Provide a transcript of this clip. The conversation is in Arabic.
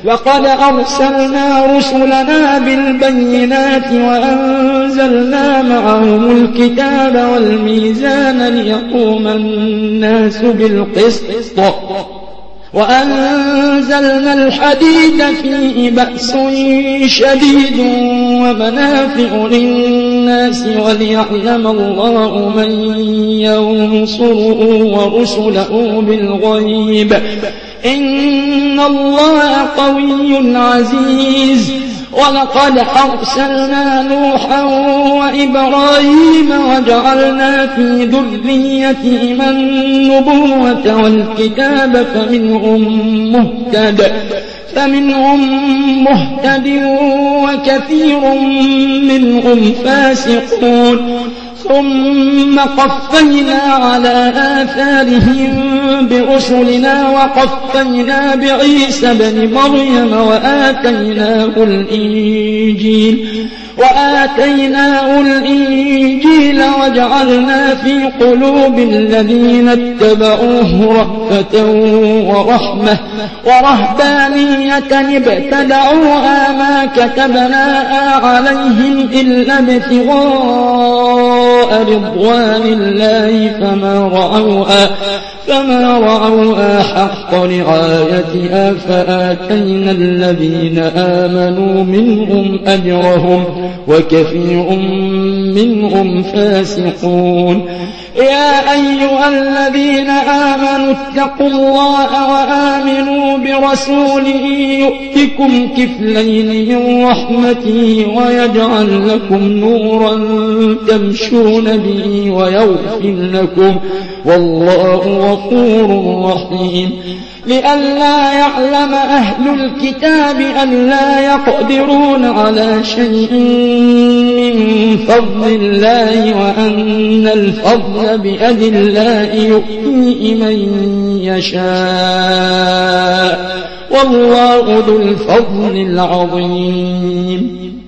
وقد أرسلنا رسلنا بالبينات وأنزلنا معهم الكتاب والميزان ليقوم الناس بالقسط وأنزلنا الحديد فيه بأس شديد ومنافع للناس وليعلم الله من ينصره ورسله بالغيب إن الله قوي عزيز ولقد أرسلنا نوحا وإبراهيم وجعلنا في ذريتهما النبوة والكتاب فمنهم مهتد وكثير منهم فاسقون ثم قفينا على آثارهم برسلنا وقفينا بعيسى بن مريم وآتيناه الإنجيل وجعلنا في قلوب الذين اتبعوه رأفة ورحمة ورهبانية ابتدعوها ما كتبناها عليهم إلا ابتغاء رضوان الله فما رعوها حق رعايتها فآتينا الذين آمنوا منهم أجرهم وكثير منهم فاسقون يا أيها الذين آمنوا اتقوا الله وآمنوا برسوله يؤتكم كفلين من رحمته ويجعل لكم نورا تمشون به ويغفر لكم والله غفور رحيم لئلا يعلم أهل الكتاب أن لا يقدرون على شيء من فضل الله وأن الفضل بيد الله يؤتيه من يشاء والله ذو الفضل العظيم